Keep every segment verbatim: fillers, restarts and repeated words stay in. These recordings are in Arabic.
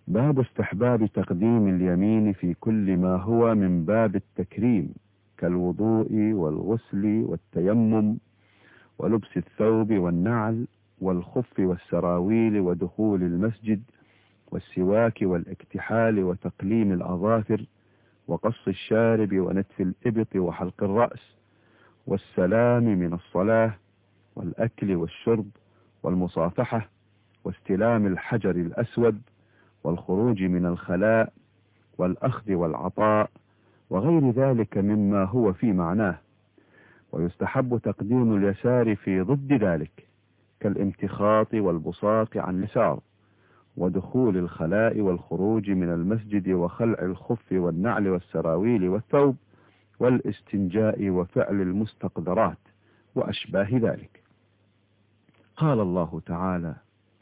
باب استحباب تقديم اليمين في كل ما هو من باب التكريم كالوضوء والغسل والتيمم ولبس الثوب والنعل والخف والسراويل ودخول المسجد والسواك والاكتحال وتقليم الأظافر وقص الشارب ونتف الإبط وحلق الرأس والسلام من الصلاة والأكل والشرب والمصافحة واستلام الحجر الأسود والخروج من الخلاء والأخذ والعطاء وغير ذلك مما هو في معناه. ويستحب تقديم اليسار في ضد ذلك كالامتخاط والبصاق عن اليسار ودخول الخلاء والخروج من المسجد وخلع الخف والنعل والسراويل والثوب والاستنجاء وفعل المستقذرات وأشباه ذلك. قال الله تعالى: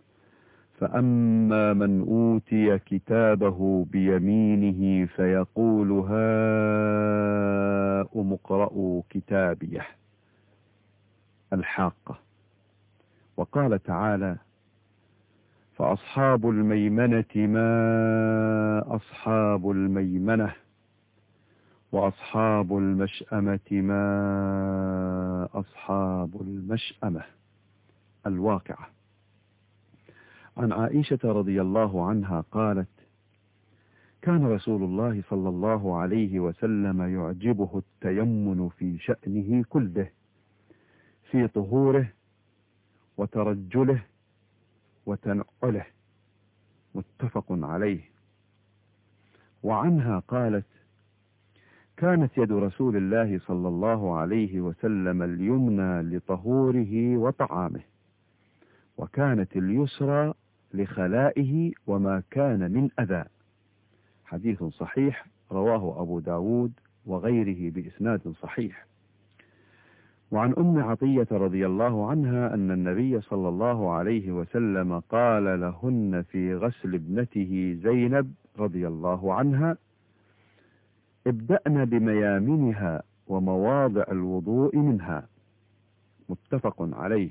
فأما من أوتي كتابه بيمينه فيقول هاؤم اقرءوا كتابيه. الحاقة. وقال تعالى: فأصحاب الميمنة ما أصحاب الميمنة وأصحاب المشأمة ما أصحاب المشأمة. الواقعة. عن عائشة رضي الله عنها قالت: كان رسول الله صلى الله عليه وسلم يعجبه التيمن في شأنه كله، في طهوره وترجله وتنعله. متفق عليه. وعنها قالت: كانت يد رسول الله صلى الله عليه وسلم اليمنى لطهوره وطعامه، وكانت اليسرى لخلائه وما كان من أذى. حديث صحيح رواه أبو داود وغيره بإسناد صحيح. وعن أم عطية رضي الله عنها أن النبي صلى الله عليه وسلم قال لهن في غسل ابنته زينب رضي الله عنها: ابدأن بميامنها ومواضع الوضوء منها. متفق عليه.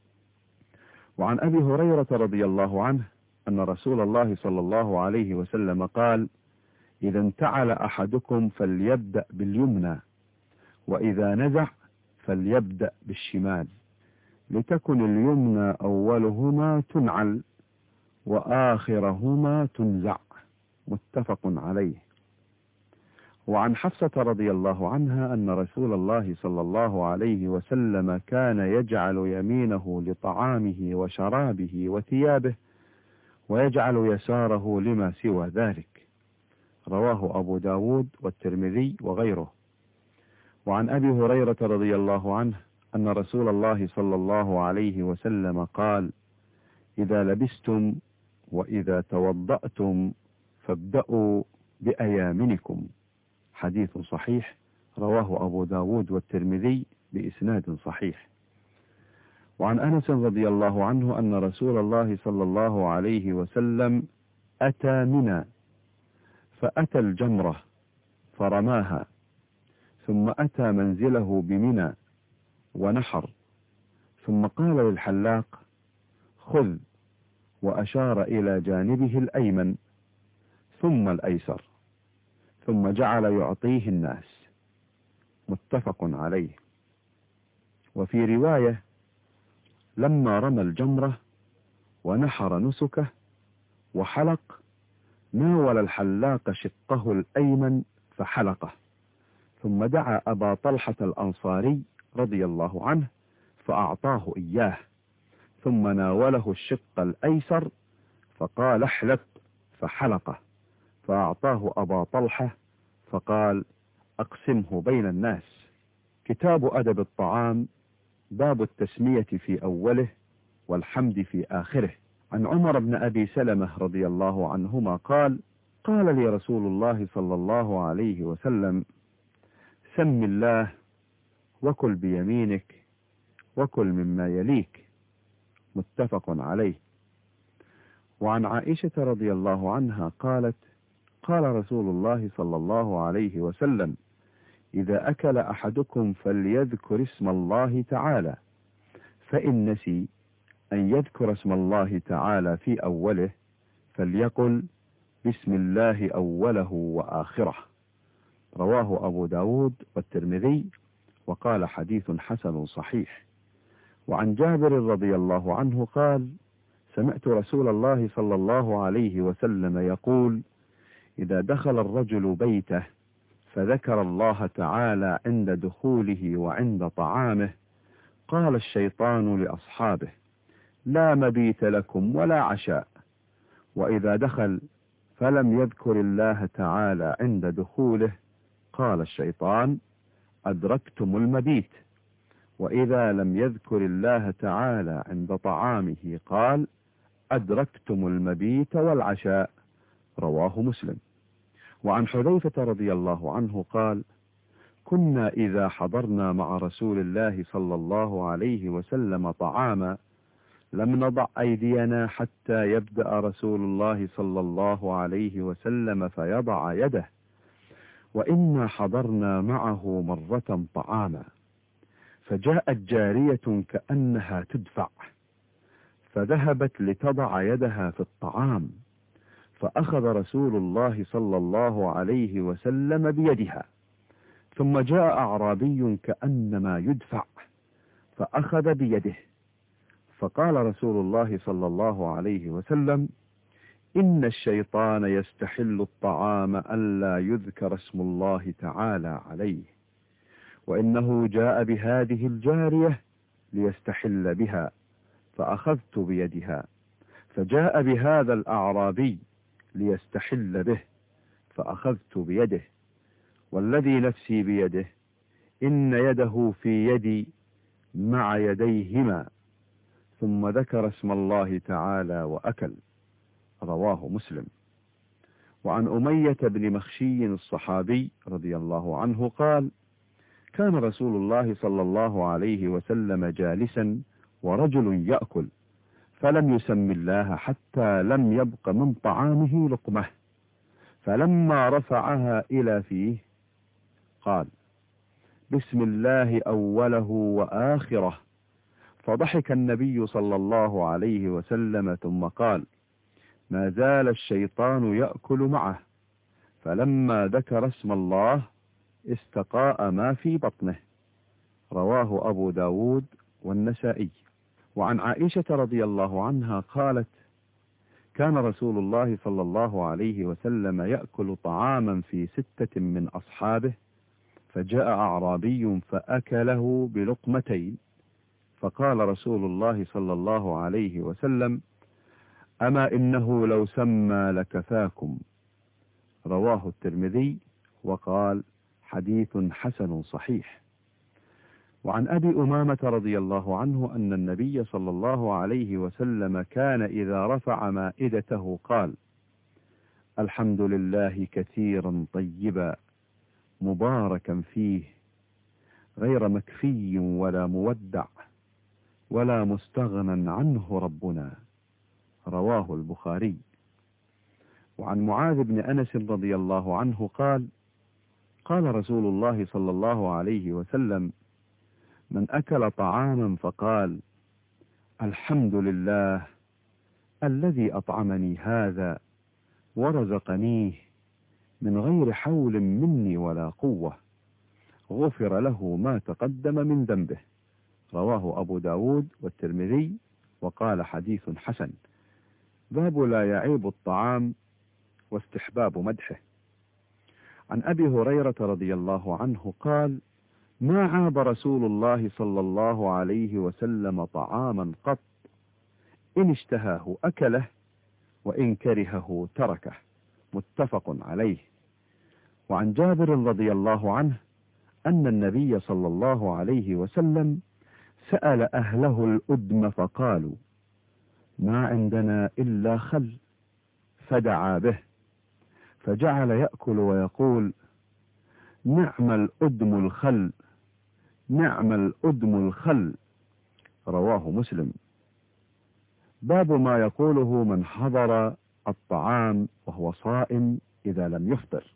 وعن أبي هريرة رضي الله عنه أن رسول الله صلى الله عليه وسلم قال: إذا انتعل أحدكم فليبدأ باليمنى، وإذا نزع فليبدأ بالشمال، لتكن اليمنى أولهما تنعل وآخرهما تنزع. متفق عليه. وعن حفصة رضي الله عنها أن رسول الله صلى الله عليه وسلم كان يجعل يمينه لطعامه وشرابه وثيابه، ويجعل يساره لما سوى ذلك. رواه أبو داود والترمذي وغيره. وعن أبي هريرة رضي الله عنه أن رسول الله صلى الله عليه وسلم قال: إذا لبستم وإذا توضأتم فابدأوا بأيامنكم. حديث صحيح رواه أبو داود والترمذي بإسناد صحيح. وعن أنس رضي الله عنه أن رسول الله صلى الله عليه وسلم أتى منى فأتى الجمرة فرماها، ثم أتى منزله بمنى ونحر، ثم قال للحلاق: خذ، وأشار إلى جانبه الأيمن ثم الأيسر، ثم جعل يعطيه الناس. متفق عليه. وفي رواية: لما رمى الجمرة ونحر نسكه وحلق، ناول الحلاق شقه الأيمن فحلقه، ثم دعا أبا طلحة الأنصاري رضي الله عنه فأعطاه إياه، ثم ناوله الشق الأيسر فقال: احلق، فحلقه، فأعطاه أبا طلحة فقال: أقسمه بين الناس. كتاب أدب الطعام، باب التسمية في أوله والحمد في آخره. عن عمر بن أبي سلمة رضي الله عنهما قال: قال لي رسول الله صلى الله عليه وسلم: سم الله وكل بيمينك وكل مما يليك. متفق عليه. وعن عائشة رضي الله عنها قالت: قال رسول الله صلى الله عليه وسلم: إذا أكل أحدكم فليذكر اسم الله تعالى، فإن نسي أن يذكر اسم الله تعالى في أوله فليقل: بسم الله أوله وآخره. رواه أبو داود والترمذي وقال حديث حسن صحيح. وعن جابر رضي الله عنه قال: سمعت رسول الله صلى الله عليه وسلم يقول: إذا دخل الرجل بيته فذكر الله تعالى عند دخوله وعند طعامه، قال الشيطان لأصحابه: لا مبيت لكم ولا عشاء. وإذا دخل فلم يذكر الله تعالى عند دخوله، قال الشيطان: أدركتم المبيت. وإذا لم يذكر الله تعالى عند طعامه، قال: أدركتم المبيت والعشاء. رواه مسلم. وعن حذيفة رضي الله عنه قال: كنا إذا حضرنا مع رسول الله صلى الله عليه وسلم طعاما لم نضع أيدينا حتى يبدأ رسول الله صلى الله عليه وسلم فيضع يده، وإنا حضرنا معه مرة طعاما فجاءت جارية كأنها تدفع فذهبت لتضع يدها في الطعام، فأخذ رسول الله صلى الله عليه وسلم بيدها، ثم جاء أعرابي كأنما يدفع فأخذ بيده، فقال رسول الله صلى الله عليه وسلم: إن الشيطان يستحل الطعام ألا يذكر اسم الله تعالى عليه، وإنه جاء بهذه الجارية ليستحل بها، فأخذت بيدها، فجاء بهذا الأعرابي ليستحل به، فأخذت بيده، والذي نفسي بيده إن يده في يدي مع يديهما، ثم ذكر اسم الله تعالى وأكل. رواه مسلم. وعن أمية بن مخشي الصحابي رضي الله عنه قال: كان رسول الله صلى الله عليه وسلم جالسا ورجل يأكل، فلم يسم الله حتى لم يبق من طعامه لقمة، فلما رفعها إلى فيه قال: بسم الله أوله وآخره. فضحك النبي صلى الله عليه وسلم ثم قال: ما زال الشيطان يأكل معه، فلما ذكر اسم الله استقاء ما في بطنه. رواه أبو داود والنسائي. وعن عائشة رضي الله عنها قالت: كان رسول الله صلى الله عليه وسلم يأكل طعاما في ستة من أصحابه، فجاء أعرابي فأكله بلقمتين، فقال رسول الله صلى الله عليه وسلم: أما إنه لو سمى لكفاكم. رواه الترمذي وقال: حديث حسن صحيح. وعن أبي أمامة رضي الله عنه أن النبي صلى الله عليه وسلم كان إذا رفع مائدته قال: الحمد لله كثيرا طيبا مباركا فيه، غير مكفي ولا مودع ولا مستغنى عنه ربنا. رواه البخاري. وعن معاذ بن أنس رضي الله عنه قال: قال رسول الله صلى الله عليه وسلم: من أكل طعاما فقال: الحمد لله الذي أطعمني هذا ورزقنيه من غير حول مني ولا قوة، غفر له ما تقدم من ذنبه. رواه أبو داود والترمذي وقال: حديث حسن. باب لا يعيب الطعام واستحباب مدحه. عن أبي هريرة رضي الله عنه قال: ما عاب رسول الله صلى الله عليه وسلم طعاما قط، إن اشتهاه أكله وإن كرهه تركه. متفق عليه. وعن جابر رضي الله عنه أن النبي صلى الله عليه وسلم سأل أهله الأدم فقالوا: ما عندنا إلا خل، فدعا به، فجعل يأكل ويقول: نعم الأدم الخل، نعم الأدم الخل. رواه مسلم. باب ما يقوله من حضر الطعام وهو صائم إذا لم يفطر.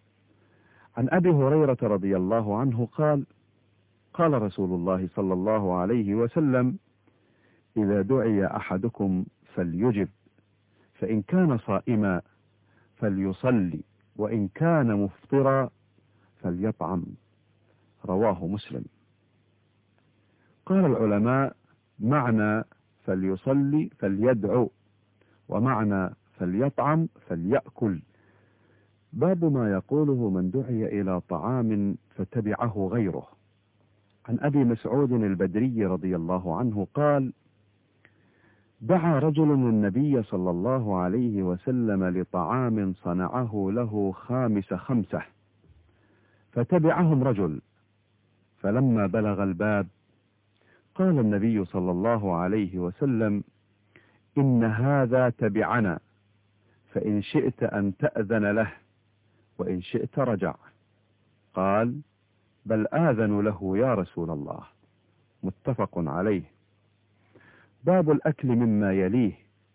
عن أبي هريرة رضي الله عنه قال: قال رسول الله صلى الله عليه وسلم: إذا دعي أحدكم فليجب، فإن كان صائما فليصلي، وإن كان مفطرا فليطعم. رواه مسلم. قال العلماء: معنى فليصلي فليدعو، ومعنى فليطعم فليأكل. باب ما يقوله من دعي إلى طعام فتبعه غيره. عن أبي مسعود البدري رضي الله عنه قال: دعا رجل النبي صلى الله عليه وسلم لطعام صنعه له خامس خمسة، فتبعهم رجل، فلما بلغ الباب قال النبي صلى الله عليه وسلم: إن هذا تبعنا، فإن شئت أن تأذن له، وإن شئت رجع. قال: بل آذن له يا رسول الله. متفق عليه. باب الأكل مما يليه،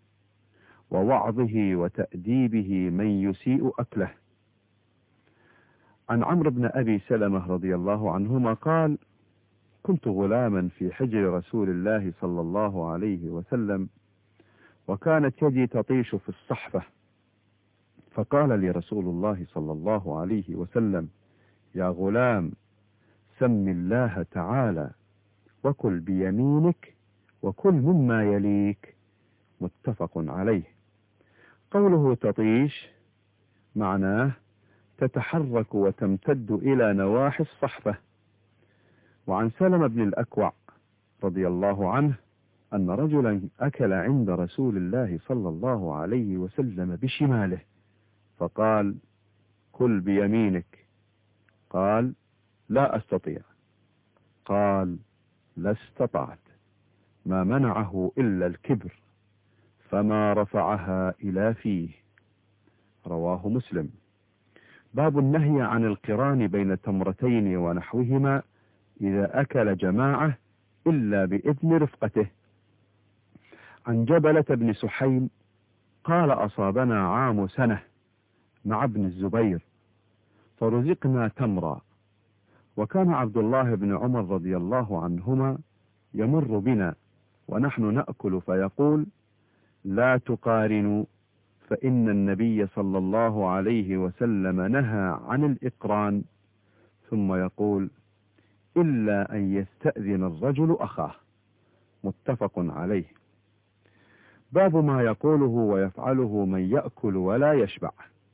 ووعظه وتأديبه من يسيء أكله. عن عمرو بن أبي سلمة رضي الله عنهما قال: كنت غلاما في حجر رسول الله صلى الله عليه وسلم، وكانت يدي تطيش في الصحفة، فقال لي رسول الله صلى الله عليه وسلم: يا غلام، سم الله تعالى، وكل بيمينك، وكل مما يليك. متفق عليه. قوله تطيش معناه تتحرك وتمتد إلى نواحي الصحفة. وعن سلمة بن الأكوع رضي الله عنه أن رجلا أكل عند رسول الله صلى الله عليه وسلم بشماله، فقال: كل بيمينك. قال: لا أستطيع. قال: لا استطعت. ما منعه إلا الكبر، فما رفعها إلى فيه. رواه مسلم. باب النهي عن القران بين تمرتين ونحوهما إذا أكل جماعة إلا بإذن رفقته. عن جبلة بن سحيم قال: أصابنا عام سنة مع ابن الزبير، فرزقنا تمرا، وكان عبد الله بن عمر رضي الله عنهما يمر بنا ونحن نأكل فيقول: لا تقارنوا، فإن النبي صلى الله عليه وسلم نهى عن الإقران، ثم يقول: إلا أن يستأذن الرجل أخاه. متفق عليه. باب ما يقوله ويفعله من يأكل ولا يشبع.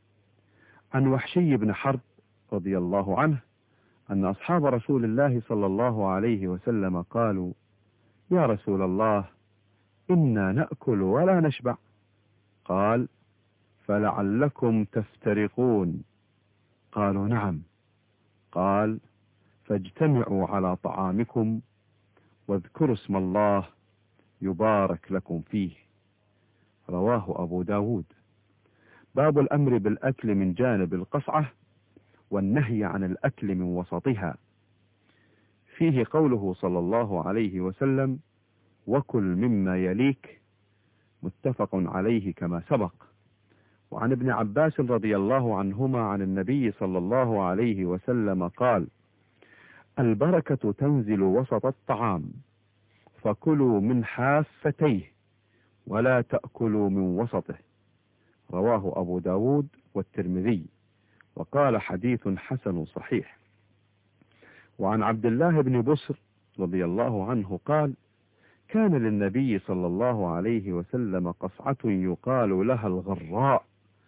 عن وحشي بن حرب رضي الله عنه أن أصحاب رسول الله صلى الله عليه وسلم قالوا: يا رسول الله، إنا نأكل ولا نشبع. قال: فلعلكم تفترقون. قالوا: نعم. قال: فاجتمعوا على طعامكم واذكروا اسم الله يبارك لكم فيه. رواه أبو داود. باب الأمر بالأكل من جانب القصعة، والنهي عن الأكل من وسطها. فيه قوله صلى الله عليه وسلم: وكل مما يليك. متفق عليه كما سبق. وعن ابن عباس رضي الله عنهما عن النبي صلى الله عليه وسلم قال: البركة تنزل وسط الطعام، فكلوا من حافتيه ولا تأكلوا من وسطه. رواه أبو داود والترمذي، وقال: حديث حسن صحيح. وعن عبد الله بن بسر رضي الله عنه قال: كان للنبي صلى الله عليه وسلم قصعة يقال لها الغراء،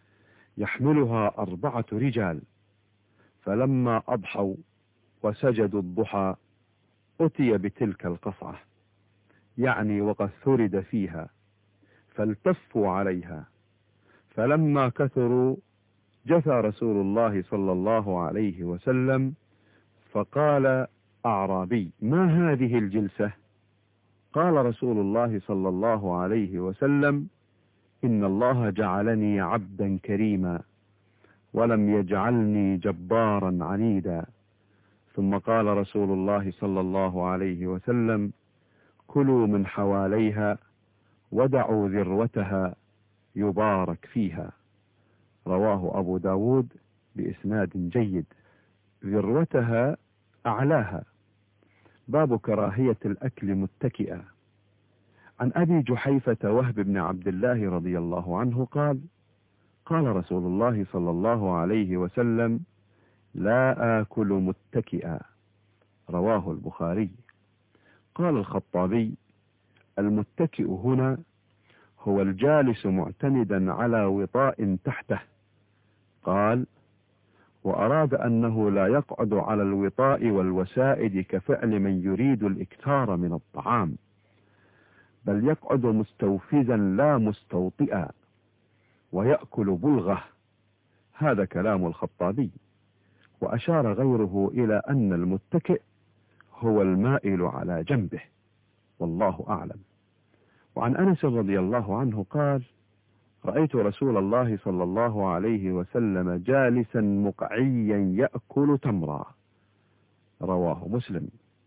يحملها أربعة رجال، فلما أضحوا وسجدوا الضحى أتي بتلك القصعة، يعني وقد ثرد فيها، فالتفوا عليها، فلما كثروا جثى رسول الله صلى الله عليه وسلم، فقال أعرابي: ما هذه الجلسة؟ قال رسول الله صلى الله عليه وسلم: إن الله جعلني عبدا كريما، ولم يجعلني جبارا عنيدا. ثم قال رسول الله صلى الله عليه وسلم: كلوا من حواليها ودعوا ذروتها يبارك فيها. رواه أبو داود بإسناد جيد. ذروتها أعلاها. باب كراهية الأكل متكئا. عن أبي جحيفة وهب بن عبد الله رضي الله عنه قال: قال رسول الله صلى الله عليه وسلم: لا آكل متكئا. رواه البخاري. قال الخطابي: المتكئ هنا هو الجالس معتمدا على وطاء تحته. قال: وأراد أنه لا يقعد على الوطاء والوسائد كفعل من يريد الإكثار من الطعام، بل يقعد مستوفزا لا مستوطئا، ويأكل بلغة. هذا كلام الخطابي. وأشار غيره إلى أن المتكئ هو المائل على جنبه، والله أعلم. وعن أنس رضي الله عنه قال: رأيت رسول الله صلى الله عليه وسلم جالسا مقعيا يأكل تمرا. رواه مسلم.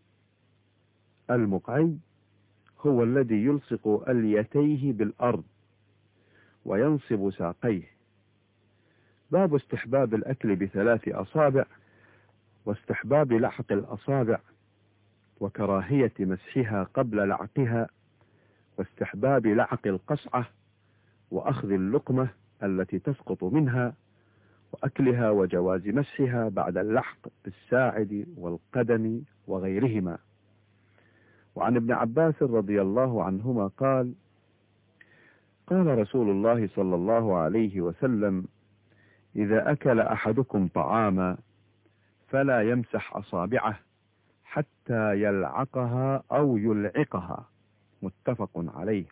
المقعي هو الذي يلصق أليتيه بالأرض وينصب ساقيه. باب استحباب الأكل بثلاث أصابع، واستحباب لحق الأصابع، وكراهية مسحها قبل لعقها، واستحباب لعق القصعة، وأخذ اللقمة التي تسقط منها، وأكلها، وجواز مسحها بعد اللحق بالساعد والقدم وغيرهما. وعن ابن عباس رضي الله عنهما قال: قال رسول الله صلى الله عليه وسلم: إذا أكل أحدكم طعاما فلا يمسح أصابعه حتى يلعقها أو يلعقها. متفق عليه.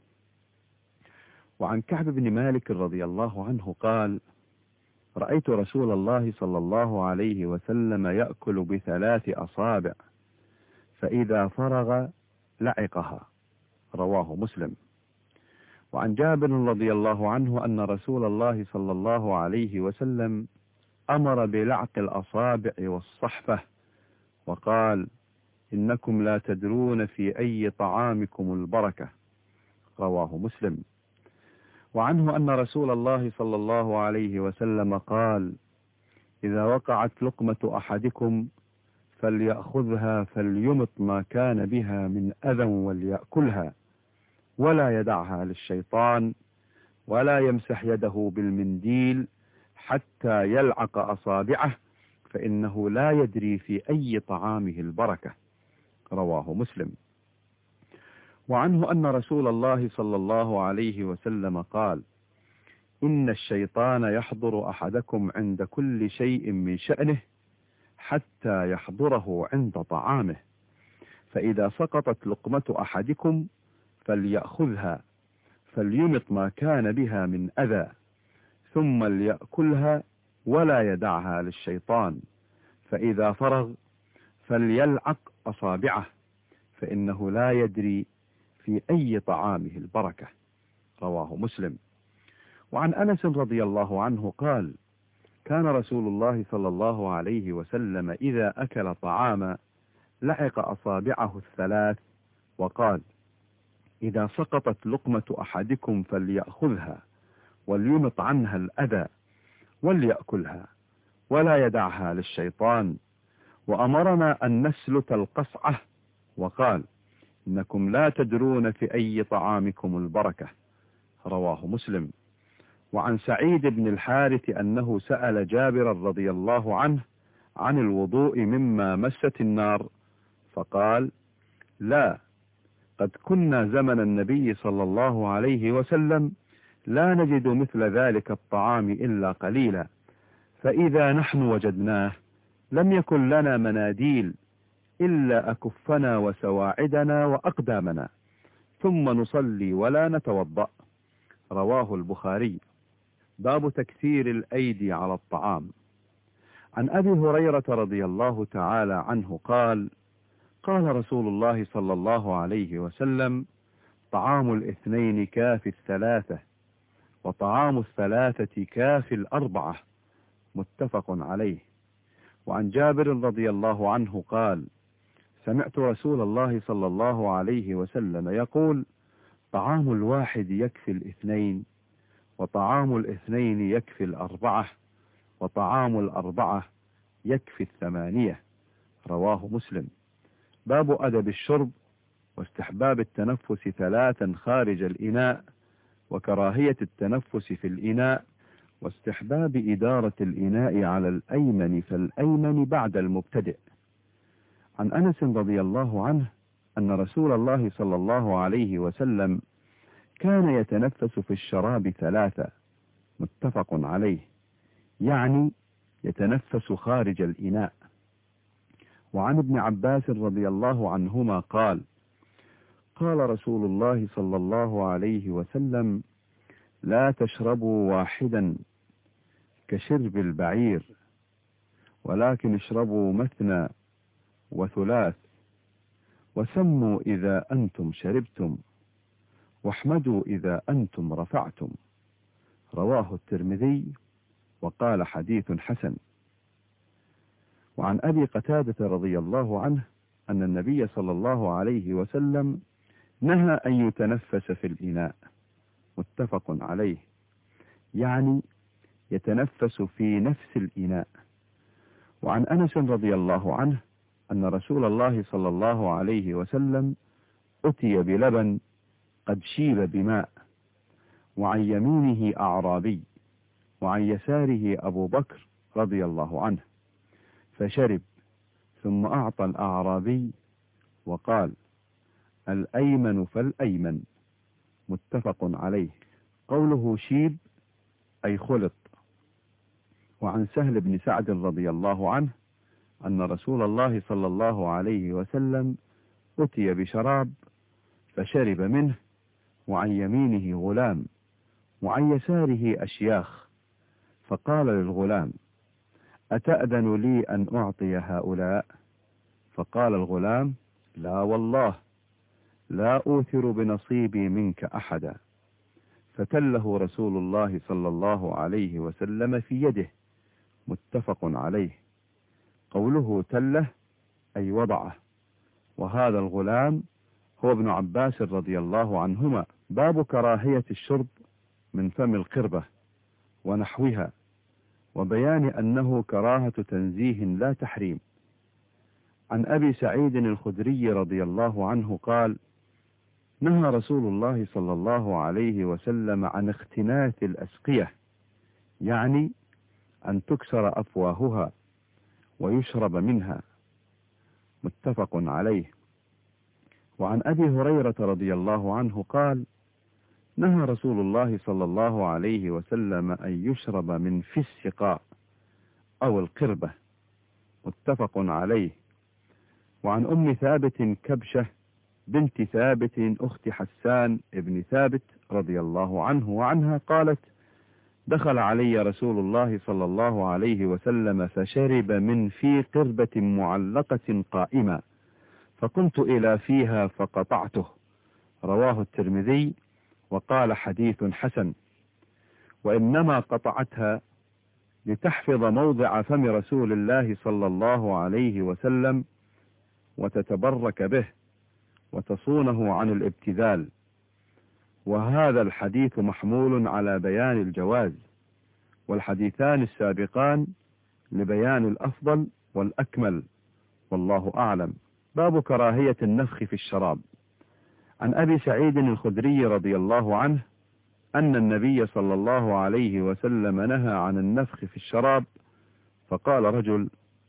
وعن كعب بن مالك رضي الله عنه قال: رأيت رسول الله صلى الله عليه وسلم يأكل بثلاث أصابع، فإذا فرغ لعقها. رواه مسلم. وعن جابر رضي الله عنه أن رسول الله صلى الله عليه وسلم أمر بلعق الأصابع والصحفة، وقال: إنكم لا تدرون في أي طعامكم البركة. رواه مسلم. وعنه أن رسول الله صلى الله عليه وسلم قال: إذا وقعت لقمة أحدكم فليأخذها فليمط ما كان بها من أذى وليأكلها، ولا يدعها للشيطان، ولا يمسح يده بالمنديل حتى يلعق أصابعه، فإنه لا يدري في أي طعامه البركة. رواه مسلم. وعنه أن رسول الله صلى الله عليه وسلم قال: إن الشيطان يحضر أحدكم عند كل شيء من شأنه حتى يحضره عند طعامه، فإذا سقطت لقمة أحدكم فليأخذها فليمط ما كان بها من أذى، ثم ليأكلها ولا يدعها للشيطان، فإذا فرغ فليلعق أصابعه، فإنه لا يدري في أي طعامه البركة. رواه مسلم. وعن أنس رضي الله عنه قال: كان رسول الله صلى الله عليه وسلم إذا أكل طعاما لعق أصابعه الثلاث، وقال: إذا سقطت لقمة أحدكم فليأخذها وليمط عنها الأذى وليأكلها ولا يدعها للشيطان. وأمرنا أن نسلت القصعة، وقال: إنكم لا تدرون في أي طعامكم البركة. رواه مسلم. وعن سعيد بن الحارث أنه سأل جابر رضي الله عنه عن الوضوء مما مست النار، فقال: لا، قد كنا زمن النبي صلى الله عليه وسلم لا نجد مثل ذلك الطعام إلا قليلا، فإذا نحن وجدناه لم يكن لنا مناديل إلا أكفنا وسواعدنا وأقدامنا، ثم نصلي ولا نتوضأ. رواه البخاري. باب تكثير الأيدي على الطعام. عن أبي هريرة رضي الله تعالى عنه قال: قال رسول الله صلى الله عليه وسلم: طعام الاثنين كافي الثلاثة، وطعام الثلاثة كافي الأربعة. متفق عليه. وعن جابر رضي الله عنه قال: سمعت رسول الله صلى الله عليه وسلم يقول: طعام الواحد يكفي الاثنين، وطعام الاثنين يكفي الأربعة، وطعام الأربعة يكفي الثمانية. رواه مسلم. باب أدب الشرب، واستحباب التنفس ثلاثا خارج الإناء، وكراهية التنفس في الإناء، واستحباب إدارة الإناء على الأيمن فالأيمن بعد المبتدئ. عن أنس رضي الله عنه أن رسول الله صلى الله عليه وسلم كان يتنفس في الشراب ثلاثة، متفق عليه، يعني يتنفس خارج الإناء. وعن ابن عباس رضي الله عنهما قال: قال رسول الله صلى الله عليه وسلم: لا تشربوا واحدا كشرب البعير، ولكن اشربوا مثنى وثلاث، وسموا إذا أنتم شربتم، واحمدوا إذا أنتم رفعتم. رواه الترمذي وقال حديث حسن. وعن أبي قتادة رضي الله عنه أن النبي صلى الله عليه وسلم نهى أن يتنفس في الإناء، متفق عليه، يعني يتنفس في نفس الإناء. وعن أنس رضي الله عنه أن رسول الله صلى الله عليه وسلم أتي بلبن قد شيب بماء، وعن يمينه أعرابي، وعن يساره أبو بكر رضي الله عنه، فشرب، ثم أعطى الأعرابي وقال: الأيمن فالأيمن، متفق عليه. قوله شيب أي خلط. وعن سهل بن سعد رضي الله عنه أن رسول الله صلى الله عليه وسلم أتي بشراب فشرب منه، وعن يمينه غلام، وعن يساره أشياخ، فقال للغلام: أتأذن لي أن أعطي هؤلاء؟ فقال الغلام: لا والله، لا أوثر بنصيبي منك أحدا. فتله رسول الله صلى الله عليه وسلم في يده، متفق عليه. قوله تله أي وضعه. وهذا الغلام هو ابن عباس رضي الله عنهما. باب كراهية الشرب من فم القربة ونحوها، وبيان أنه كراهة تنزيه لا تحريم. عن أبي سعيد الخدري رضي الله عنه قال: نهى رسول الله صلى الله عليه وسلم عن اختناث الأسقية، يعني أن تكسر أفواهها ويشرب منها، متفق عليه. وعن أبي هريرة رضي الله عنه قال: نهى رسول الله صلى الله عليه وسلم أن يشرب من في السقاء أو القربة، متفق عليه. وعن أم ثابت كبشة بنت ثابت أخت حسان ابن ثابت رضي الله عنه وعنها قالت: دخل علي رسول الله صلى الله عليه وسلم فشرب من في قربة معلقة قائمة، فقمت إلى فيها فقطعته. رواه الترمذي وقال حديث حسن. وإنما قطعتها لتحفظ موضع فم رسول الله صلى الله عليه وسلم وتتبرك به وتصونه عن الابتذال. وهذا الحديث محمول على بيان الجواز، والحديثان السابقان لبيان الأفضل والأكمل، والله أعلم. باب كراهية النفخ في الشراب. عن أبي سعيد الخدري رضي الله عنه أن النبي صلى الله عليه وسلم نهى عن النفخ في الشراب، فقال رجل: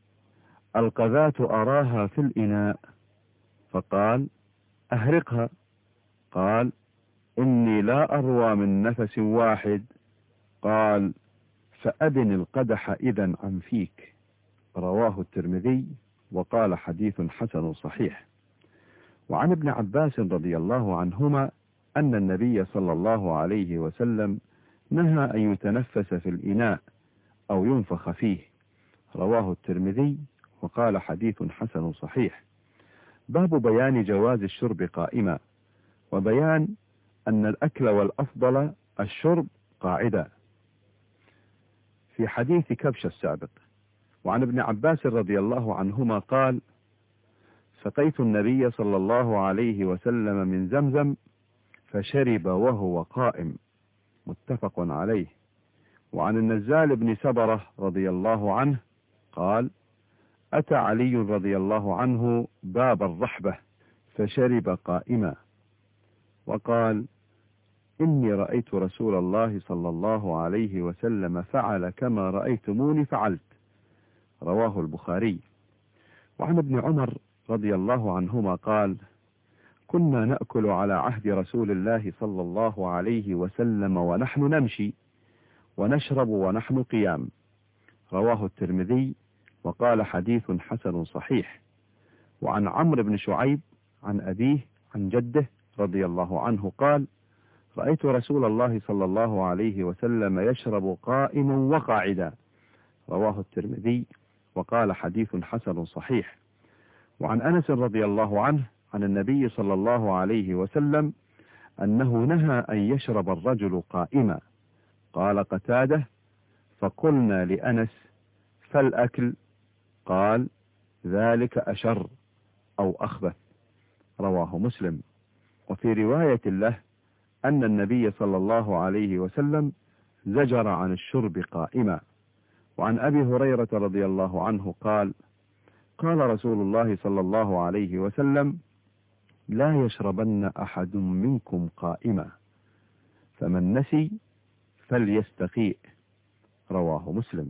القذاة أراها في الإناء، فقال: أهرقها. قال: إني لا أروى من نفس واحد. قال: فأدن القدح إذن عن فيك. رواه الترمذي وقال حديث حسن صحيح. وعن ابن عباس رضي الله عنهما أن النبي صلى الله عليه وسلم نهى أن يتنفس في الإناء أو ينفخ فيه. رواه الترمذي وقال حديث حسن صحيح. باب بيان جواز الشرب قائما، وبيان أن الأكل والأفضل الشرب قاعدة، في حديث كبش السابق. وعن ابن عباس رضي الله عنهما قال: سقيت النبي صلى الله عليه وسلم من زمزم فشرب وهو قائم، متفق عليه. وعن النزال بن سبرة رضي الله عنه قال: أتى علي رضي الله عنه باب الرحبة فشرب قائما، وقال: إني رأيت رسول الله صلى الله عليه وسلم فعل كما رأيتموني فعلت. رواه البخاري. وعن ابن عمر رضي الله عنهما قال: كنا نأكل على عهد رسول الله صلى الله عليه وسلم ونحن نمشي، ونشرب ونحن قيام. رواه الترمذي وقال حديث حسن صحيح. وعن عمرو بن شعيب عن أبيه عن جده رضي الله عنه قال: رأيت رسول الله صلى الله عليه وسلم يشرب قائما وقاعدا. رواه الترمذي وقال حديث حسن صحيح. وعن أنس رضي الله عنه عن النبي صلى الله عليه وسلم أنه نهى أن يشرب الرجل قائما. قال قتادة: فقلنا لأنس: فالأكل؟ قال: ذلك أشر أو أخبث. رواه مسلم. وفي رواية له أن النبي صلى الله عليه وسلم زجر عن الشرب قائما. وعن أبي هريرة رضي الله عنه قال: قال رسول الله صلى الله عليه وسلم: لا يشربن أحد منكم قائما، فمن نسي فليستقيء. رواه مسلم.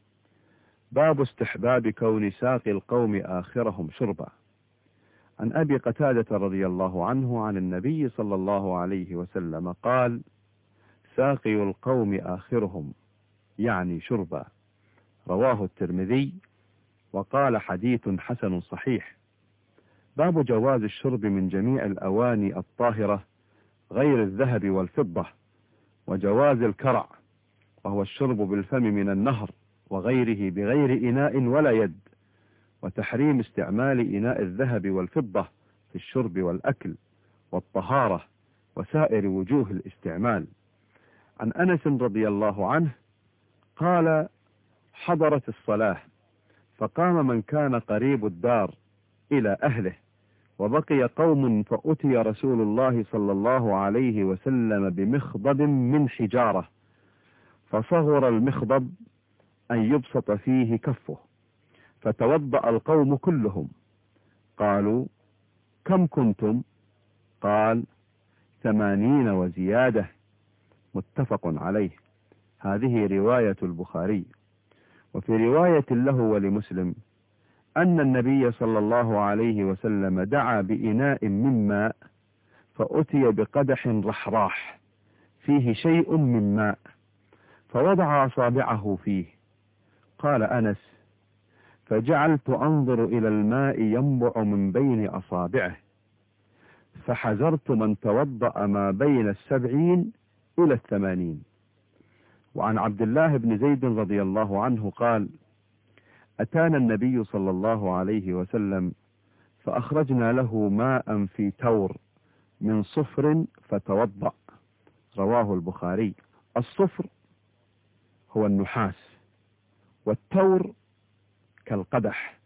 باب استحباب كون ساقي القوم آخرهم شربا. عن أبي قتادة رضي الله عنه عن النبي صلى الله عليه وسلم قال: ساقي القوم آخرهم، يعني شربا. رواه الترمذي وقال حديث حسن صحيح. باب جواز الشرب من جميع الأواني الطاهرة غير الذهب والفضة، وجواز الكرع وهو الشرب بالفم من النهر وغيره بغير إناء ولا يد، وتحريم استعمال إناء الذهب والفضة في الشرب والأكل والطهارة وسائر وجوه الاستعمال. عن أنس رضي الله عنه قال: حضرت الصلاة فقام من كان قريب الدار إلى أهله، وبقي قوم فأتي رسول الله صلى الله عليه وسلم بمخضب من حجارة، فصغر المخضب أن يبسط فيه كفه، فتوضأ القوم كلهم. قالوا: كم كنتم؟ قال: ثمانين وزيادة. متفق عليه. هذه رواية البخاري. وفي رواية له ولمسلم أن النبي صلى الله عليه وسلم دعا بإناء من ماء، فأتي بقدح رحراح فيه شيء من ماء، فوضع أصابعه فيه. قال أنس: فجعلت أنظر إلى الماء ينبع من بين أصابعه، فحذرت من توضأ ما بين السبعين إلى الثمانين. وعن عبد الله بن زيد رضي الله عنه قال: أتانا النبي صلى الله عليه وسلم فأخرجنا له ماء في تور من صفر فتوضأ. رواه البخاري. الصفر هو النحاس، والتور كالقدح.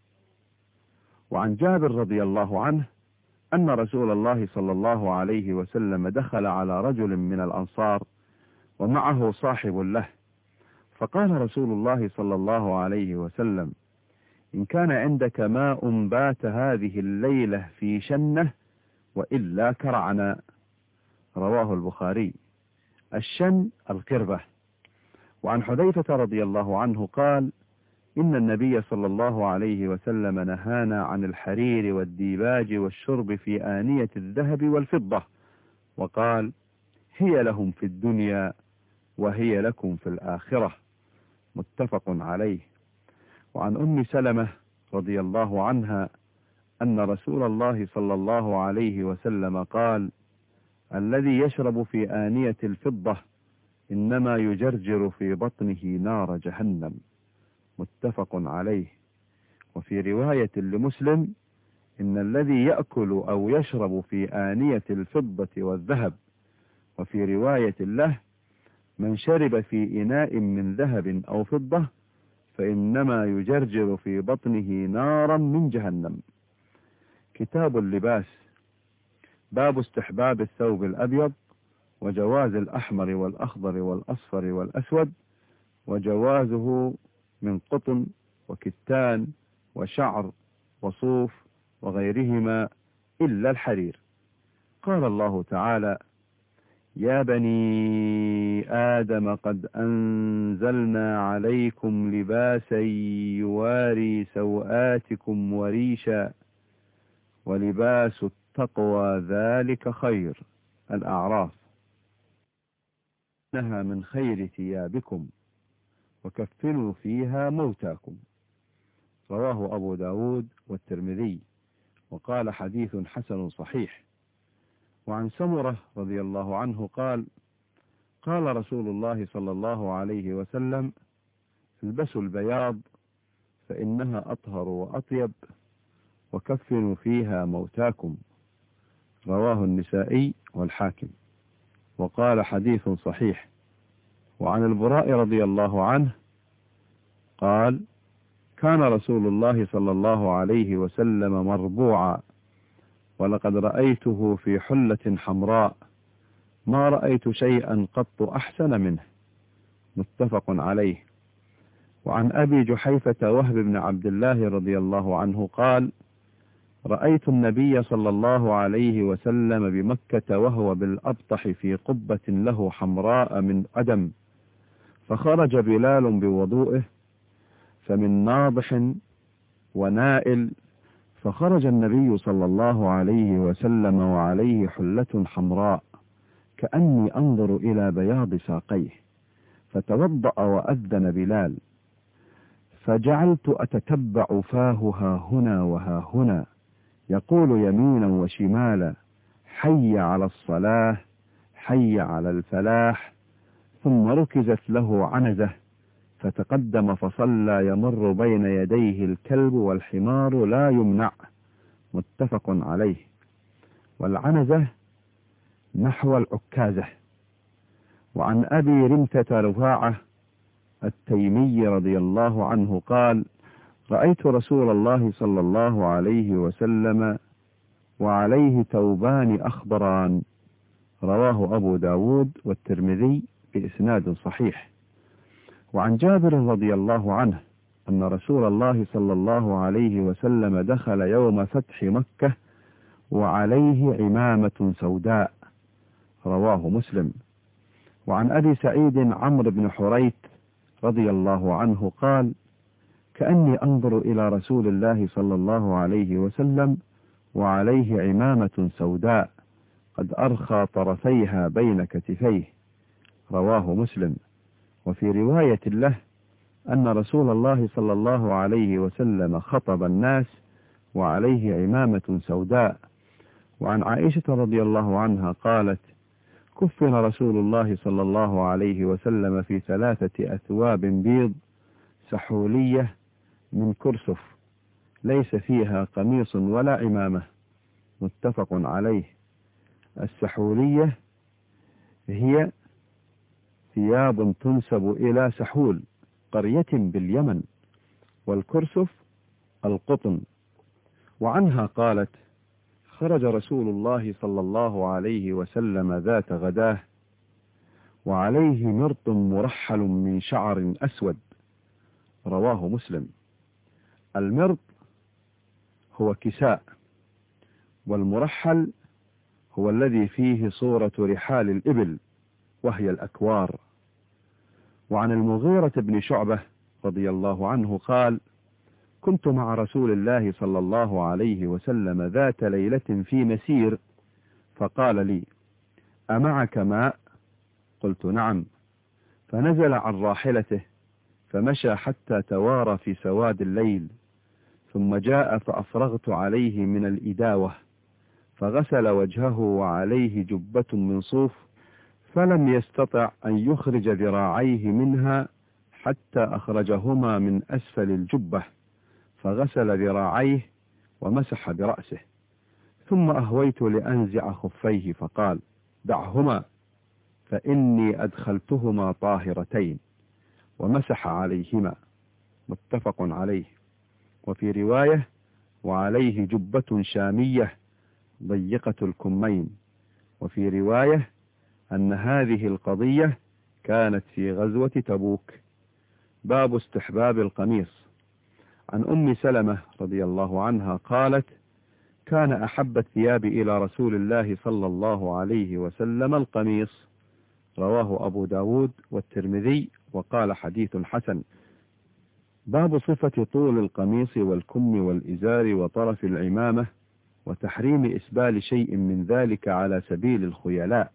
وعن جابر رضي الله عنه أن رسول الله صلى الله عليه وسلم دخل على رجل من الأنصار ومعه صاحب له، فقال رسول الله صلى الله عليه وسلم: إن كان عندك ماء بات هذه الليلة في شنة، وإلا كرعنا. رواه البخاري. الشن القربة. وعن حذيفة رضي الله عنه قال: إن النبي صلى الله عليه وسلم نهانا عن الحرير والديباج والشرب في آنية الذهب والفضة، وقال: هي لهم في الدنيا وهي لكم في الآخرة. متفق عليه. وعن أم سلمة رضي الله عنها أن رسول الله صلى الله عليه وسلم قال: الذي يشرب في آنية الفضة إنما يجرجر في بطنه نار جهنم. متفق عليه. وفي رواية لمسلم: إن الذي يأكل أو يشرب في آنية الفضة والذهب. وفي رواية له: من شرب في إناء من ذهب أو فضة فإنما يجرجر في بطنه نارا من جهنم. كتاب اللباس. باب استحباب الثوب الأبيض، وجواز الأحمر والأخضر والأصفر والأسود، وجوازه من قطن وكتان وشعر وصوف وغيرهما إلا الحرير. قال الله تعالى: يا بني آدم قد أنزلنا عليكم لباسا يواري سوآتكم وريشا ولباس التقوى ذلك خير. الأعراف. إنها من خير ثيابكم وكفنوا فيها موتاكم. رواه أبو داود والترمذي وقال حديث حسن صحيح. وعن سمرة رضي الله عنه قال: قال رسول الله صلى الله عليه وسلم: البسوا البياض فإنها أطهر وأطيب وكفنوا فيها موتاكم. رواه النسائي والحاكم وقال حديث صحيح. وعن البراء رضي الله عنه قال: كان رسول الله صلى الله عليه وسلم مربوعا، ولقد رأيته في حلة حمراء ما رأيت شيئا قط أحسن منه. متفق عليه. وعن أبي جحيفة وهب بن عبد الله رضي الله عنه قال: رأيت النبي صلى الله عليه وسلم بمكة وهو بالأبطح في قبة له حمراء من أدم، فخرج بلال بوضوئه فمن ناضح ونائل، فخرج النبي صلى الله عليه وسلم وعليه حلة حمراء كأني أنظر إلى بياض ساقيه، فتوضأ وأذن بلال، فجعلت أتتبع فاه ها هنا وها هنا يقول يمينا وشمالا: حي على الصلاة، حي على الفلاح. ثم ركزت له عنزة فتقدم فصلى يمر بين يديه الكلب والحمار لا يمنع. متفق عليه. والعنزة نحو العكازة. وعن أبي رمتة رفاعة التيمي رضي الله عنه قال: رأيت رسول الله صلى الله عليه وسلم وعليه ثوبان أخضران. رواه أبو داود والترمذي بإسناد صحيح. وعن جابر رضي الله عنه أن رسول الله صلى الله عليه وسلم دخل يوم فتح مكة وعليه عمامة سوداء. رواه مسلم. وعن أبي سعيد عمرو بن حريث رضي الله عنه قال: كأني أنظر إلى رسول الله صلى الله عليه وسلم وعليه عمامة سوداء قد أرخى طرفيها بين كتفيه. رواه مسلم. وفي رواية له أن رسول الله صلى الله عليه وسلم خطب الناس وعليه عمامة سوداء. وعن عائشة رضي الله عنها قالت: كفن رسول الله صلى الله عليه وسلم في ثلاثة أثواب بيض سحولية من كرسف ليس فيها قميص ولا عمامة. متفق عليه. السحولية هي ثياب تنسب إلى سحول قرية باليمن، والكرسف القطن. وعنها قالت: خرج رسول الله صلى الله عليه وسلم ذات غداه وعليه مرط مرحل من شعر أسود. رواه مسلم. المرط هو كساء، والمرحل هو الذي فيه صورة رحال الإبل وهي الأكوار. وعن المغيرة بن شعبة رضي الله عنه قال: كنت مع رسول الله صلى الله عليه وسلم ذات ليلة في مسير، فقال لي: أمعك ماء؟ قلت: نعم. فنزل عن راحلته فمشى حتى توارى في سواد الليل، ثم جاء فأفرغت عليه من الإداوة، فغسل وجهه وعليه جبة من صوف، فلم يستطع أن يخرج ذراعيه منها حتى أخرجهما من أسفل الجبة، فغسل ذراعيه ومسح برأسه، ثم أهويت لأنزع خفيه فقال: دعهما فإني أدخلتهما طاهرتين، ومسح عليهما. متفق عليه. وفي رواية: وعليه جبة شامية ضيقة الكمين. وفي رواية أن هذه القضية كانت في غزوة تبوك. باب استحباب القميص. عن أم سلمة رضي الله عنها قالت: كان أحب الثياب إلى رسول الله صلى الله عليه وسلم القميص. رواه أبو داود والترمذي وقال حديث حسن. باب صفة طول القميص والكم والإزار وطرف العمامة وتحريم إسبال شيء من ذلك على سبيل الخيلاء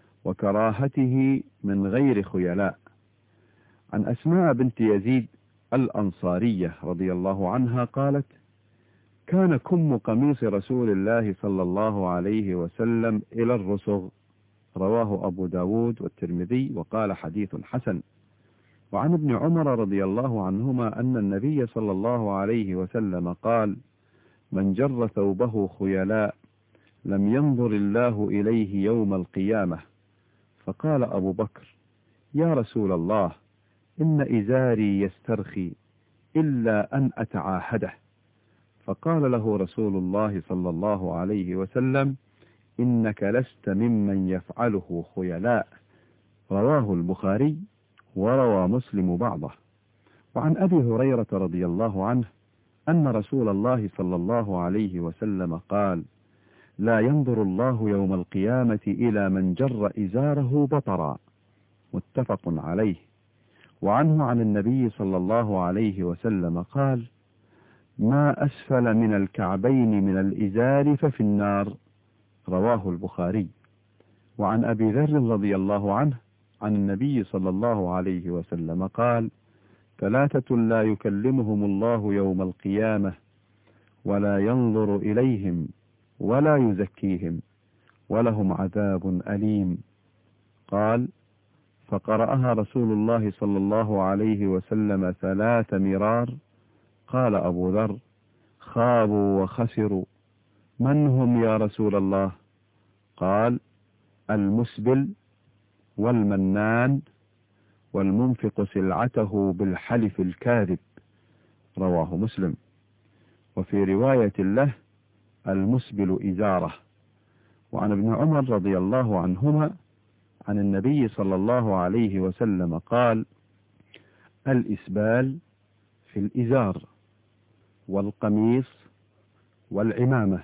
وكراهته من غير خيلاء. عن أسماء بنت يزيد الأنصارية رضي الله عنها قالت: كان كم قميص رسول الله صلى الله عليه وسلم إلى الرسغ. رواه أبو داود والترمذي وقال حديث حسن. وعن ابن عمر رضي الله عنهما أن النبي صلى الله عليه وسلم قال: من جر ثوبه خيلاء لم ينظر الله إليه يوم القيامة. فقال أبو بكر: يا رسول الله، إن إزاري يسترخي إلا أن أتعاهده. فقال له رسول الله صلى الله عليه وسلم: إنك لست ممن يفعله خيلاء. رواه البخاري وروى مسلم بعضه. وعن أبي هريرة رضي الله عنه أن رسول الله صلى الله عليه وسلم قال: لا ينظر الله يوم القيامة إلى من جر إزاره بطرا. متفق عليه. وعنه عن النبي صلى الله عليه وسلم قال: ما أسفل من الكعبين من الإزار ففي النار. رواه البخاري. وعن أبي ذر رضي الله عنه عن النبي صلى الله عليه وسلم قال: ثلاثة لا يكلمهم الله يوم القيامة ولا ينظر إليهم ولا يزكيهم ولهم عذاب أليم. قال: فقرأها رسول الله صلى الله عليه وسلم ثلاث مرار. قال أبو ذر: خابوا وخسروا. من هم يا رسول الله؟ قال: المسبل والمنان والمنفق سلعته بالحلف الكاذب. رواه مسلم. وفي رواية له: المسبل إزاره. وعن ابن عمر رضي الله عنهما عن النبي صلى الله عليه وسلم قال: الإسبال في الإزار والقميص والعمامة.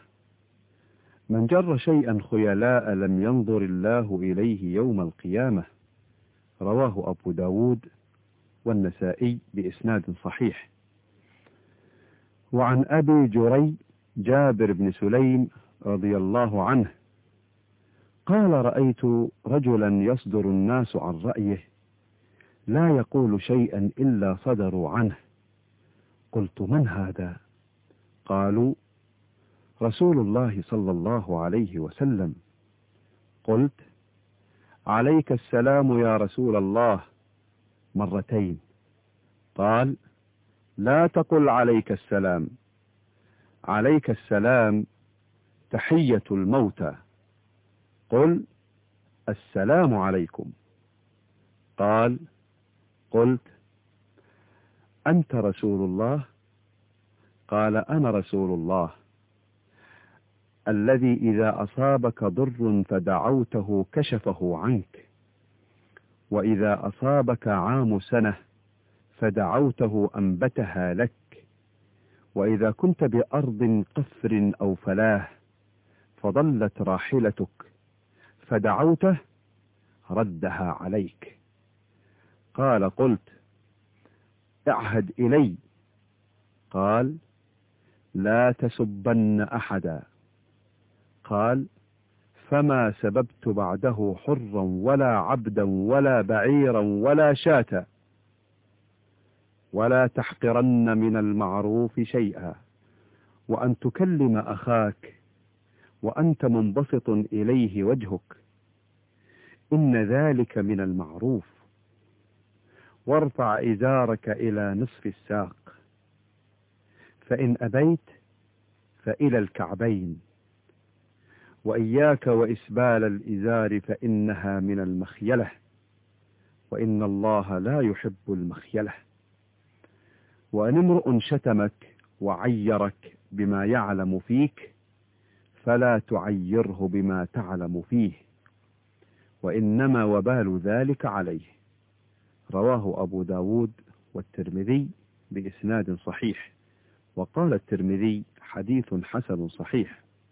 من جر شيئا خيلاء لم ينظر الله إليه يوم القيامة. رواه أبو داود والنسائي بإسناد صحيح. وعن أبي جري جابر بن سليم رضي الله عنه قال: رأيت رجلا يصدر الناس عن رأيه لا يقول شيئا إلا صدروا عنه. قلت: من هذا؟ قالوا: رسول الله صلى الله عليه وسلم. قلت: عليك السلام يا رسول الله مرتين. قال: لا تقل عليك السلام، عليك السلام تحية الموتى، قل السلام عليكم. قال: قلت: أنت رسول الله؟ قال: أنا رسول الله الذي إذا أصابك ضر فدعوته كشفه عنك، وإذا أصابك عام سنة فدعوته أنبتها لك، وإذا كنت بأرض قفر أو فلاه فضلت راحلتك فدعوته ردها عليك. قال: قلت: اعهد إلي. قال: لا تسبن أحدا. قال: فما سببت بعده حرا ولا عبدا ولا بعيرا ولا شاة، ولا تحقرن من المعروف شيئا، وأن تكلم أخاك وأنت منبسط إليه وجهك، إن ذلك من المعروف. وارفع إزارك إلى نصف الساق، فإن أبيت فإلى الكعبين، وإياك وإسبال الإزار فإنها من المخيلة، وإن الله لا يحب المخيلة. وأن امرؤ شتمك وعيرك بما يعلم فيك فلا تعيره بما تعلم فيه، وإنما وبال ذلك عليه. رواه أبو داود والترمذي بإسناد صحيح. وقال الترمذي: حديث حسن صحيح.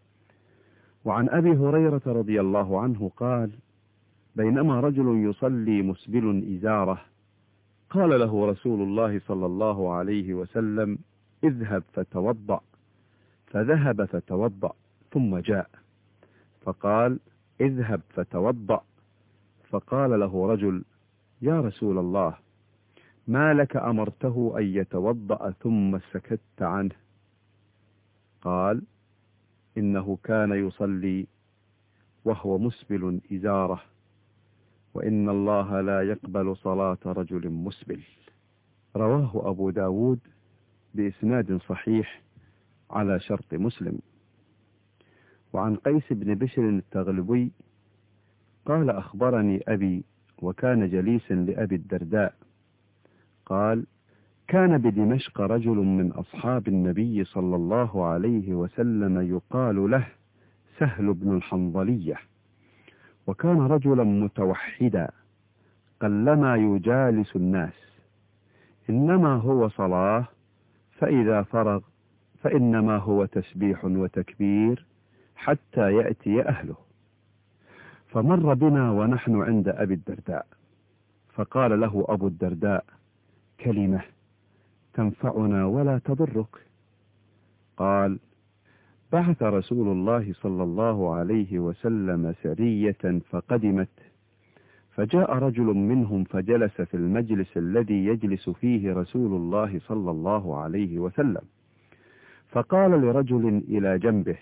وعن أبي هريرة رضي الله عنه قال: بينما رجل يصلي مسبل إزاره قال له رسول الله صلى الله عليه وسلم: اذهب فتوضأ. فذهب فتوضأ ثم جاء فقال: اذهب فتوضأ. فقال له رجل: يا رسول الله، ما لك أمرته أن يتوضأ ثم سكت عنه؟ قال: إنه كان يصلي وهو مسبل إزاره، وإن الله لا يقبل صلاة رجل مسبل. رواه أبو داود بإسناد صحيح على شرط مسلم. وعن قيس بن بشر التغلبي قال: أخبرني أبي، وكان جليسا لأبي الدرداء، قال: كان بدمشق رجل من أصحاب النبي صلى الله عليه وسلم يقال له سهل بن الحنظلية، وكان رجلا متوحدا قلما يجالس الناس، إنما هو صلاة، فإذا فرغ فإنما هو تسبيح وتكبير حتى يأتي أهله. فمر بنا ونحن عند أبي الدرداء، فقال له أبو الدرداء: كلمة تنفعنا ولا تضرك. قال: بعث رسول الله صلى الله عليه وسلم سرية فقدمت، فجاء رجل منهم فجلس في المجلس الذي يجلس فيه رسول الله صلى الله عليه وسلم، فقال لرجل إلى جنبه: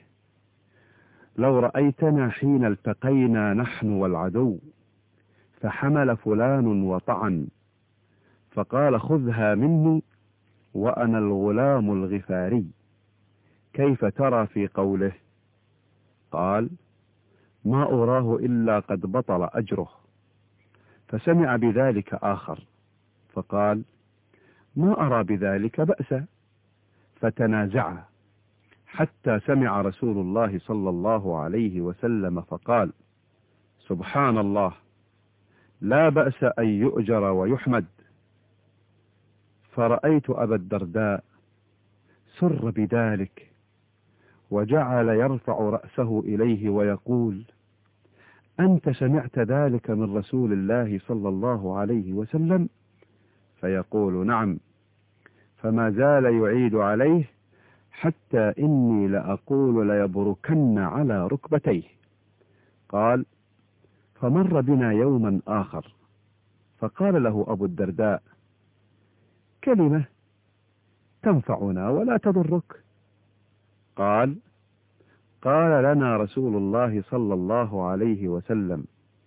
لو رأيتنا حين التقينا نحن والعدو، فحمل فلان وطعن، فقال: خذها مني وأنا الغلام الغفاري، كيف ترى في قوله؟ قال: ما أراه إلا قد بطل أجره. فسمع بذلك آخر فقال: ما أرى بذلك بأسا. فتنازعا حتى سمع رسول الله صلى الله عليه وسلم فقال: سبحان الله، لا بأس أن يؤجر ويحمد. فرأيت أبا الدرداء سر بذلك، وجعل يرفع رأسه إليه ويقول: أنت سمعت ذلك من رسول الله صلى الله عليه وسلم؟ فيقول: نعم. فما زال يعيد عليه حتى إني لأقول ليبركن على ركبتيه. قال: فمر بنا يوما آخر فقال له أبو الدرداء: كلمة تنفعنا ولا تضرك. قال: قال لنا رسول الله صلى الله عليه وسلم: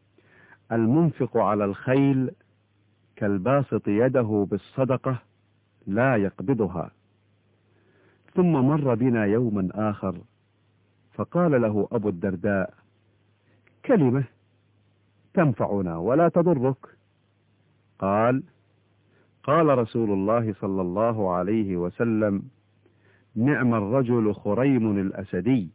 المنفق على الخيل كالباسط يده بالصدقة لا يقبضها. ثم مر بنا يوما آخر فقال له أبو الدرداء: كلمة تنفعنا ولا تضرك. قال: قال رسول الله صلى الله عليه وسلم: نعم الرجل خريم الأسدي،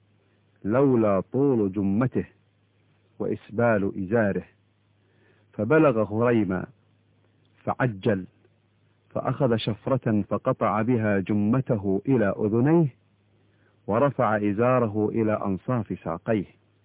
لولا طول جمته وإسبال إزاره. فبلغ خريما فعجل، فأخذ شفرة فقطع بها جمته إلى أذنيه، ورفع إزاره إلى أنصاف ساقيه.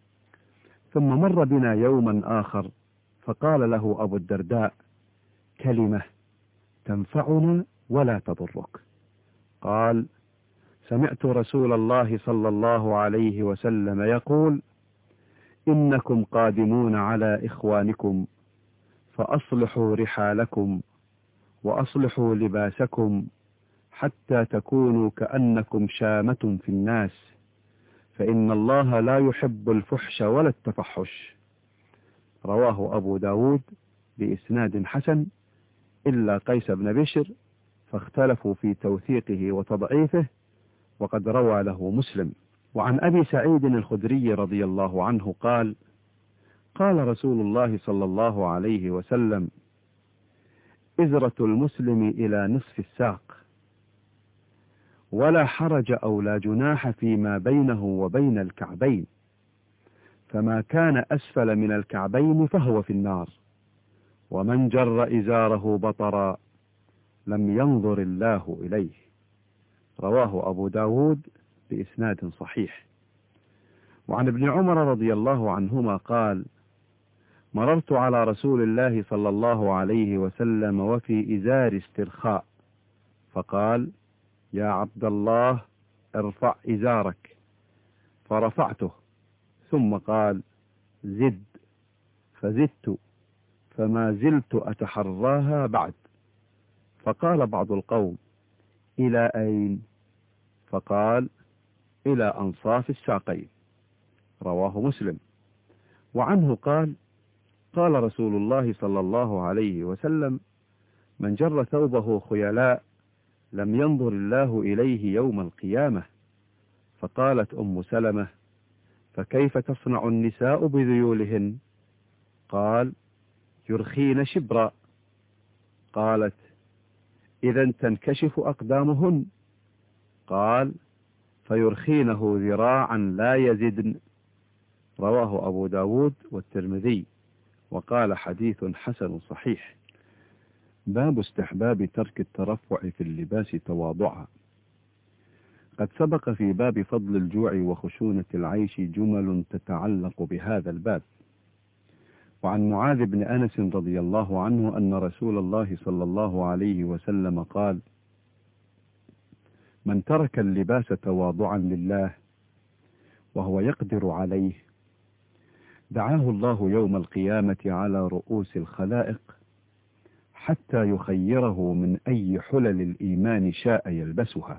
ثم مر بنا يوما آخر فقال له أبو الدرداء: كلمة تنفعنا ولا تضرك. قال: سمعت رسول الله صلى الله عليه وسلم يقول: إنكم قادمون على إخوانكم، فأصلحوا رحالكم وأصلحوا لباسكم حتى تكونوا كأنكم شامة في الناس، فإن الله لا يحب الفحش ولا التفحش. رواه أبو داود بإسناد حسن، إلا قيس بن بشر فاختلفوا في توثيقه وتضعيفه، وقد روى له مسلم. وعن أبي سعيد الخدري رضي الله عنه قال: قال رسول الله صلى الله عليه وسلم: إزرة المسلم إلى نصف الساق، ولا حرج أو لا جناح فيما بينه وبين الكعبين، فما كان أسفل من الكعبين فهو في النار، ومن جر إزاره بطرا لم ينظر الله إليه. رواه أبو داود بإسناد صحيح. وعن ابن عمر رضي الله عنهما قال: مررت على رسول الله صلى الله عليه وسلم وفي إزار استرخاء، فقال: يا عبد الله ارفع إزارك، فرفعته، ثم قال: زد، فزدت، فما زلت أتحراها بعد. فقال بعض القوم: إلى أين؟ فقال: إلى أنصاف الساقين. رواه مسلم. وعنه قال: قال رسول الله صلى الله عليه وسلم: من جر ثوبه خيلاء لم ينظر الله إليه يوم القيامة. فقالت أم سلمة: فكيف تصنع النساء بذيولهن؟ قال: يرخين شبرا. قالت: إذا تنكشف أقدامهن؟ قال: فيرخينه ذراعا لا يزدن. رواه أبو داود والترمذي، وقال حديث حسن صحيح. باب استحباب ترك الترفع في اللباس تواضعا. قد سبق في باب فضل الجوع وخشونة العيش جمل تتعلق بهذا الباب. وعن معاذ بن أنس رضي الله عنه أن رسول الله صلى الله عليه وسلم قال: من ترك اللباس تواضعا لله وهو يقدر عليه دعاه الله يوم القيامة على رؤوس الخلائق حتى يخيره من أي حلل الإيمان شاء يلبسها.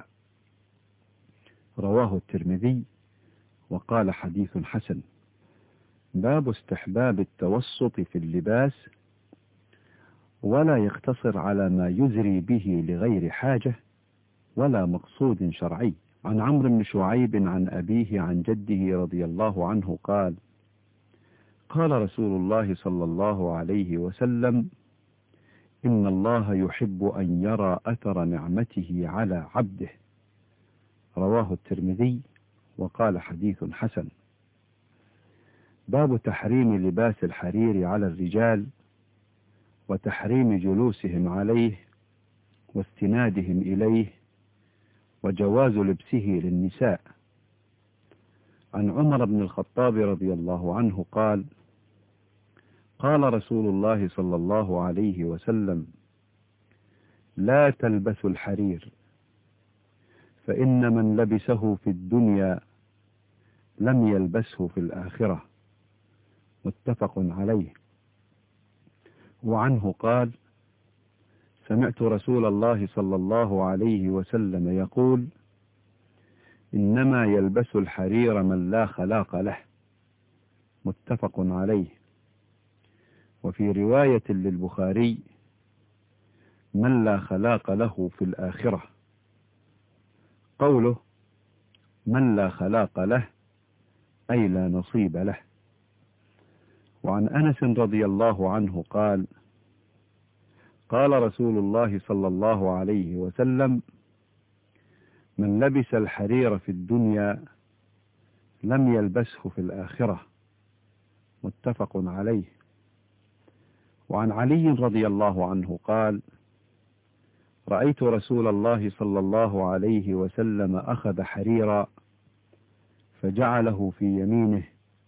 رواه الترمذي، وقال حديث حسن. باب استحباب التوسط في اللباس، ولا يقتصر على ما يزري به لغير حاجة ولا مقصود شرعي. عن عمرو بن شعيب عن أبيه عن جده رضي الله عنه قال: قال رسول الله صلى الله عليه وسلم: إن الله يحب أن يرى أثر نعمته على عبده. رواه الترمذي، وقال حديث حسن. باب تحريم لباس الحرير على الرجال، وتحريم جلوسهم عليه واستنادهم إليه، وجواز لبسه للنساء. عن عمر بن الخطاب رضي الله عنه قال: قال رسول الله صلى الله عليه وسلم: لا تلبسوا الحرير، فإن من لبسه في الدنيا لم يلبسه في الآخرة. متفق عليه. وعنه قال: سمعت رسول الله صلى الله عليه وسلم يقول: إنما يلبس الحرير من لا خلاق له. متفق عليه. وفي رواية للبخاري: من لا خلاق له في الآخرة. قوله من لا خلاق له أي لا نصيب له. وعن أنس رضي الله عنه قال: قال رسول الله صلى الله عليه وسلم: من لبس الحرير في الدنيا لم يلبسه في الآخرة. متفق عليه. وعن علي رضي الله عنه قال: رأيت رسول الله صلى الله عليه وسلم أخذ حريرا فجعله في يمينه،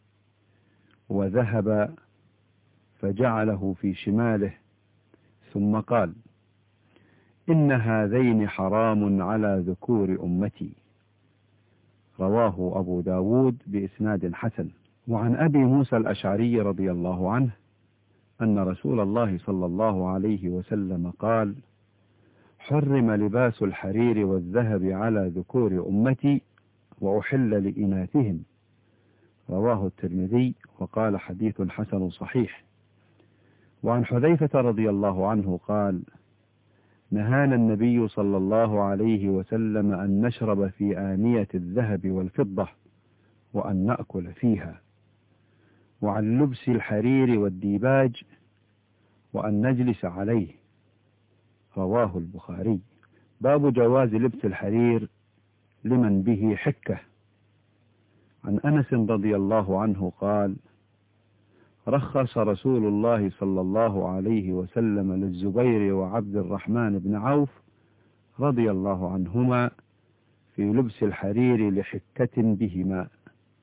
وذهب فجعله في شماله، ثم قال: إن هذين حرام على ذكور أمتي. رواه أبو داود بإسناد حسن. وعن أبي موسى الأشعري رضي الله عنه أن رسول الله صلى الله عليه وسلم قال: حرم لباس الحرير والذهب على ذكور أمتي وأحل لإناثهم. رواه الترمذي، وقال حديث حسن صحيح. وعن حذيفة رضي الله عنه قال: نهانا النبي صلى الله عليه وسلم أن نشرب في آنية الذهب والفضة وأن نأكل فيها، وعن لبس الحرير والديباج وأن نجلس عليه. رواه البخاري. باب جواز لبس الحرير لمن به حكة. عن أنس رضي الله عنه قال: رخص رسول الله صلى الله عليه وسلم للزبير وعبد الرحمن بن عوف رضي الله عنهما في لبس الحرير لحكة بهما.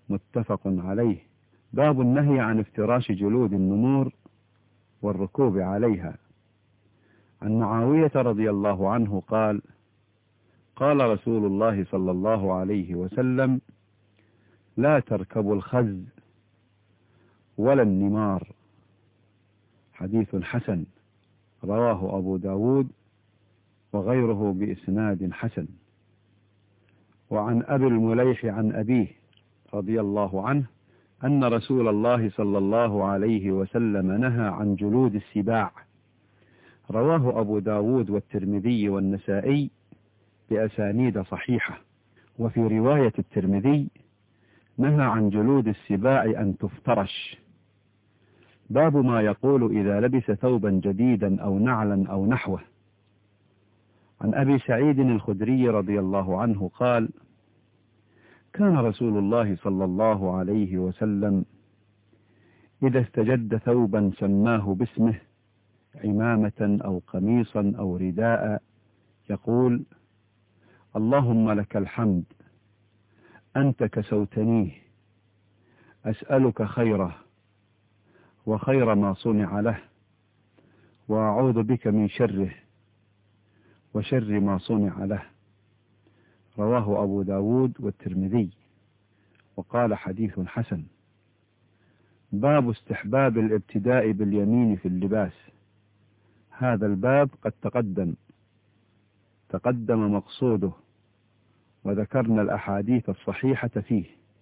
متفق عليه. باب النهي عن افتراش جلود النمور والركوب عليها. عن معاوية رضي الله عنه قال: قال رسول الله صلى الله عليه وسلم: لا تركبوا الخز ولا النمار. حديث حسن، رواه أبو داود وغيره بإسناد حسن. وعن أبي المليح عن أبيه رضي الله عنه أن رسول الله صلى الله عليه وسلم نهى عن جلود السباع. رواه أبو داود والترمذي والنسائي بأسانيد صحيحة. وفي رواية الترمذي: نهى عن جلود السباع أن تفترش. باب ما يقول إذا لبس ثوبا جديدا أو نعلا أو نحوه. عن أبي سعيد الخدري رضي الله عنه قال: كان رسول الله صلى الله عليه وسلم إذا استجد ثوبا سماه باسمه، عمامة أو قميصا أو رداء، يقول: اللهم لك الحمد، أنت كسوتنيه، أسألك خيره وخير ما صنع له، وأعوذ بك من شره وشر ما صنع له. رواه أبو داود والترمذي وقال حديث حسن. باب استحباب الابتداء باليمين في اللباس. هذا الباب قد تقدم تقدم مقصوده، وذكرنا الأحاديث الصحيحة فيه.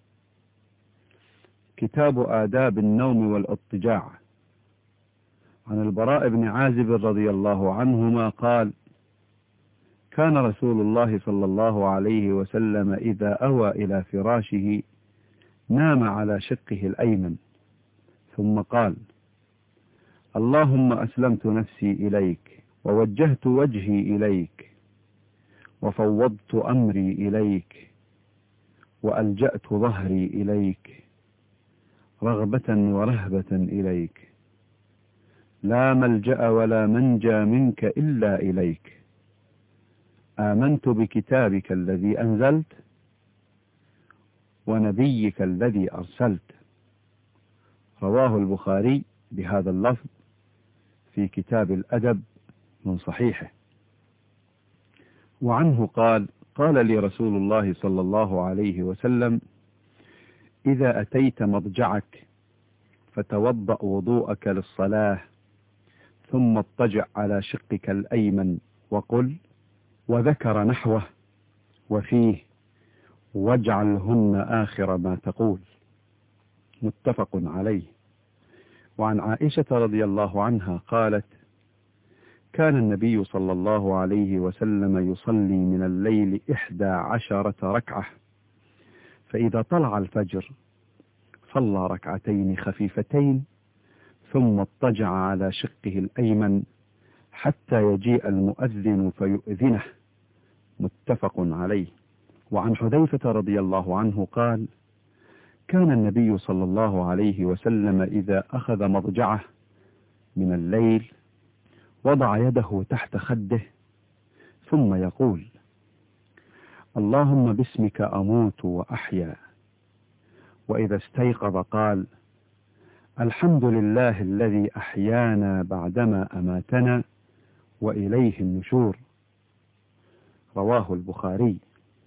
كتاب آداب النوم والاضطجاع. عن البراء بن عازب رضي الله عنهما قال: كان رسول الله صلى الله عليه وسلم إذا أوى إلى فراشه نام على شقه الأيمن، ثم قال: اللهم أسلمت نفسي إليك، ووجهت وجهي إليك، وفوضت أمري إليك، وألجأت ظهري إليك، رغبة ورهبة إليك، لا ملجأ ولا منجى منك إلا إليك، آمنت بكتابك الذي أنزلت ونبيك الذي أرسلت. رواه البخاري بهذا اللفظ في كتاب الأدب من صحيحه. وعنه قال: قال لي رسول الله صلى الله عليه وسلم: إذا أتيت مضجعك فتوضأ وضوءك للصلاة، ثم اضطجع على شقك الأيمن وقل، وذكر نحوه وفيه: واجعلهن آخر ما تقول. متفق عليه. وعن عائشة رضي الله عنها قالت: كان النبي صلى الله عليه وسلم يصلي من الليل إحدى عشرة ركعة، فإذا طلع الفجر صلى ركعتين خفيفتين، ثم اضطجع على شقه الأيمن حتى يجيء المؤذن فيؤذنه. متفق عليه. وعن حذيفة رضي الله عنه قال: كان النبي صلى الله عليه وسلم إذا أخذ مضجعه من الليل وضع يده تحت خده، ثم يقول: اللهم باسمك أموت وأحيا. وإذا استيقظ قال: الحمد لله الذي أحيانا بعدما أماتنا وإليه النشور. رواه البخاري.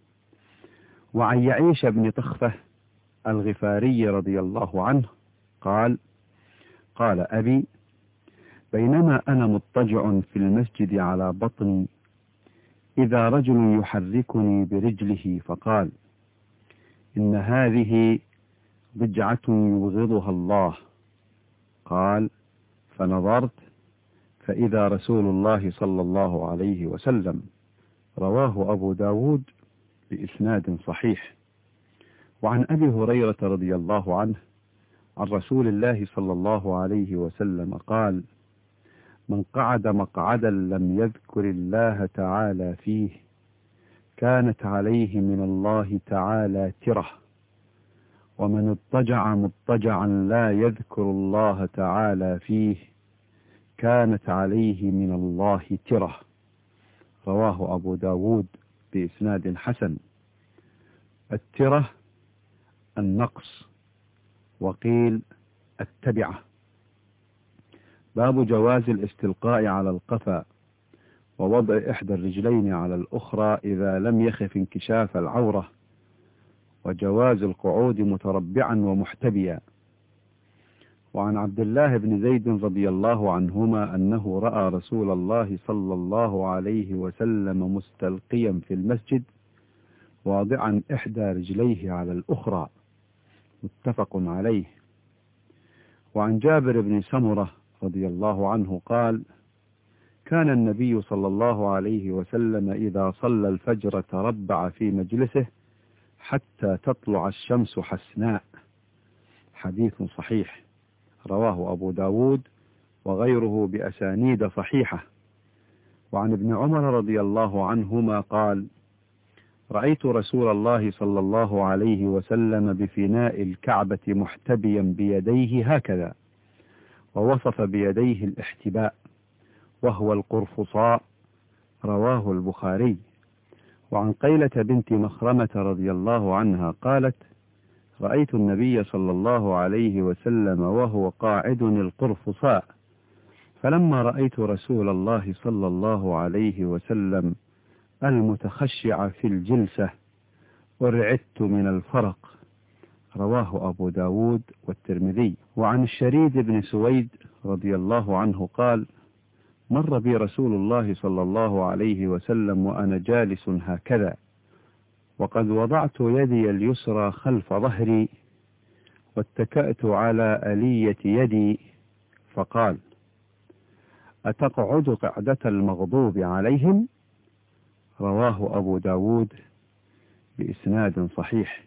وعن يعيش بن طخفة الغفاري رضي الله عنه قال: قال أبي: بينما أنا مضطجع في المسجد على بطني، إذا رجل يحركني برجله فقال: إن هذه ضجعة يبغضها الله. قال: فنظرت فإذا رسول الله صلى الله عليه وسلم. رواه أبو داود بإسناد صحيح. وعن أبي هريرة رضي الله عنه عن رسول الله صلى الله عليه وسلم قال: من قعد مقعدا لم يذكر الله تعالى فيه كانت عليه من الله تعالى ترة، ومن اضطجع مضطجعا لا يذكر الله تعالى فيه كانت عليه من الله ترة. رواه أبو داود بإسناد حسن. الترة النقص، وقيل التبعة. باب جواز الاستلقاء على القفا ووضع إحدى الرجلين على الأخرى إذا لم يخف انكشاف العورة، وجواز القعود متربعا ومحتبيا. وعن عبد الله بن زيد رضي الله عنهما أنه رأى رسول الله صلى الله عليه وسلم مستلقيا في المسجد واضعا إحدى رجليه على الأخرى، متفق عليه. وعن جابر بن سمرة رضي الله عنه قال: كان النبي صلى الله عليه وسلم إذا صلى الفجر تربع في مجلسه حتى تطلع الشمس حسناء. حديث صحيح، رواه أبو داود وغيره بأسانيد صحيحة. وعن ابن عمر رضي الله عنهما قال: رأيت رسول الله صلى الله عليه وسلم بفناء الكعبة محتبيا بيديه هكذا، ووصف بيديه الاحتباء وهو القرفصاء، رواه البخاري. وعن قيلة بنت مخرمة رضي الله عنها قالت: رأيت النبي صلى الله عليه وسلم وهو قاعد القرفصاء، فلما رأيت رسول الله صلى الله عليه وسلم المتخشع في الجلسة ارعدت من الفرق، رواه أبو داود والترمذي. وعن الشريد بن سويد رضي الله عنه قال: مر بي رسول الله صلى الله عليه وسلم وأنا جالس هكذا، وقد وضعت يدي اليسرى خلف ظهري واتكأت على آلية يدي، فقال: أتقعد قعدة المغضوب عليهم؟ رواه أبو داود بإسناد صحيح.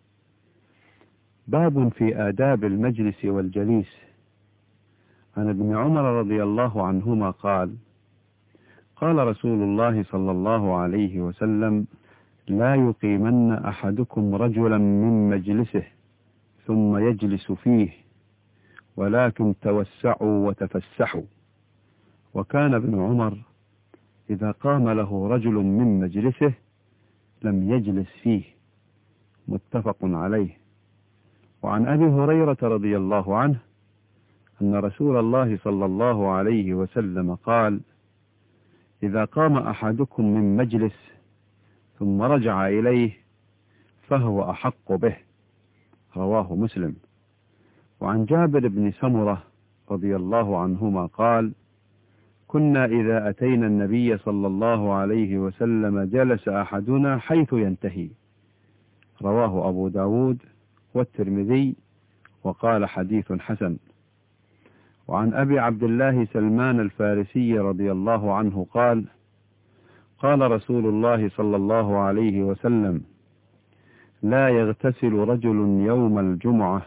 باب في آداب المجلس والجليس. عن ابن عمر رضي الله عنهما قال: قال رسول الله صلى الله عليه وسلم: لا يقيمن أحدكم رجلا من مجلسه ثم يجلس فيه، ولكن توسعوا وتفسحوا. وكان ابن عمر إذا قام له رجل من مجلسه لم يجلس فيه، متفق عليه. وعن أبي هريرة رضي الله عنه أن رسول الله صلى الله عليه وسلم قال: إذا قام أحدكم من مجلس ثم رجع إليه فهو أحق به، رواه مسلم. وعن جابر بن سمرة رضي الله عنهما قال: كنا إذا أتينا النبي صلى الله عليه وسلم جلس أحدنا حيث ينتهي، رواه أبو داود والترمذي وقال حديث حسن. وعن أبي عبد الله سلمان الفارسي رضي الله عنه قال: قال رسول الله صلى الله عليه وسلم: لا يغتسل رجل يوم الجمعة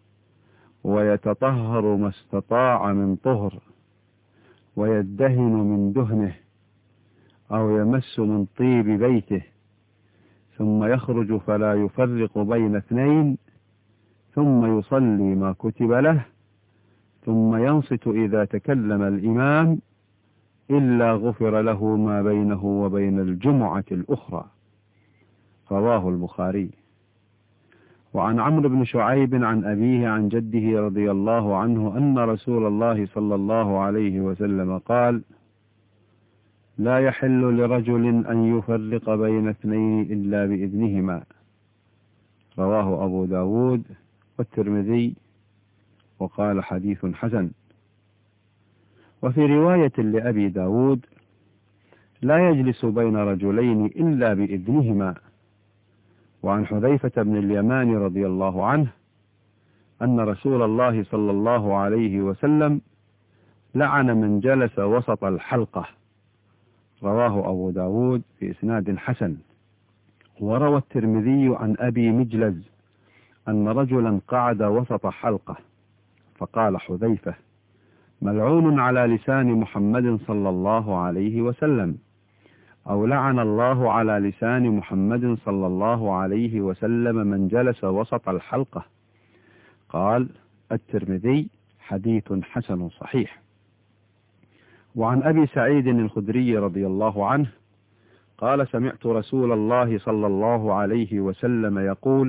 ويتطهر ما استطاع من طهر ويدهن من دهنه أو يمس من طيب بيته ثم يخرج فلا يفرق بين اثنين ثم يصلي ما كتب له ثم ينصت إذا تكلم الإمام إلا غفر له ما بينه وبين الجمعة الأخرى، رواه البخاري. وعن عمرو بن شعيب عن أبيه عن جده رضي الله عنه أن رسول الله صلى الله عليه وسلم قال: لا يحل لرجل أن يفرق بين اثنين إلا بإذنهما، رواه أبو داود والترمذي وقال حديث حسن. وفي رواية لأبي داود: لا يجلس بين رجلين إلا بإذنهما. وعن حذيفة بن اليمان رضي الله عنه أن رسول الله صلى الله عليه وسلم لعن من جلس وسط الحلقة، رواه أبو داود بإسناد حسن. وروى الترمذي عن أبي مجلز أن رجلا قعد وسط حلقة فقال حذيفة: ملعون على لسان محمد صلى الله عليه وسلم، أو لعن الله على لسان محمد صلى الله عليه وسلم من جلس وسط الحلقة. قال الترمذي: حديث حسن صحيح. وعن أبي سعيد الخدري رضي الله عنه قال: سمعت رسول الله صلى الله عليه وسلم يقول: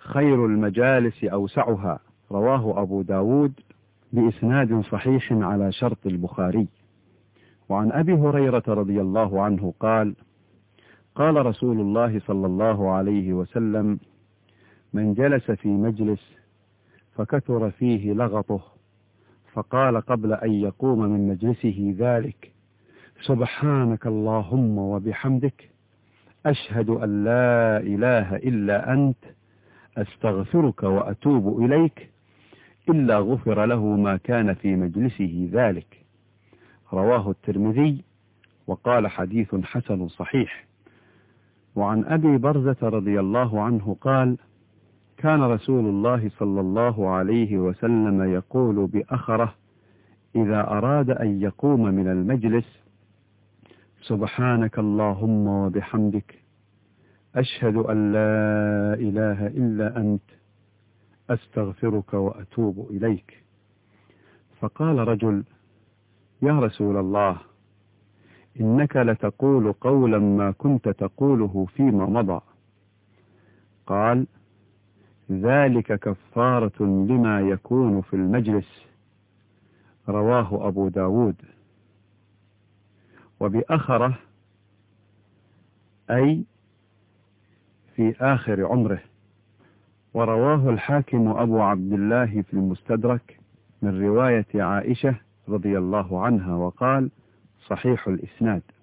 خير المجالس أوسعها، رواه أبو داود بإسناد صحيح على شرط البخاري. وعن أبي هريرة رضي الله عنه قال: قال رسول الله صلى الله عليه وسلم: من جلس في مجلس فكثر فيه لغطه فقال قبل أن يقوم من مجلسه ذلك: سبحانك اللهم وبحمدك، أشهد أن لا إله إلا أنت، أستغفرك وأتوب إليك، إلا غفر له ما كان في مجلسه ذلك. رواه الترمذي وقال حديث حسن صحيح. وعن أبي برزة رضي الله عنه قال: كان رسول الله صلى الله عليه وسلم يقول بأخره إذا أراد أن يقوم من المجلس: سبحانك اللهم وبحمدك، أشهد أن لا إله إلا أنت، أستغفرك وأتوب إليك. فقال رجل: يا رسول الله، إنك لتقول قولا ما كنت تقوله فيما مضى. قال: ذلك كفارة لما يكون في المجلس. رواه أبو داود. وبأخره أي في آخر عمره. ورواه الحاكم أبو عبد الله في المستدرك من رواية عائشة رضي الله عنها وقال: صحيح الإسناد.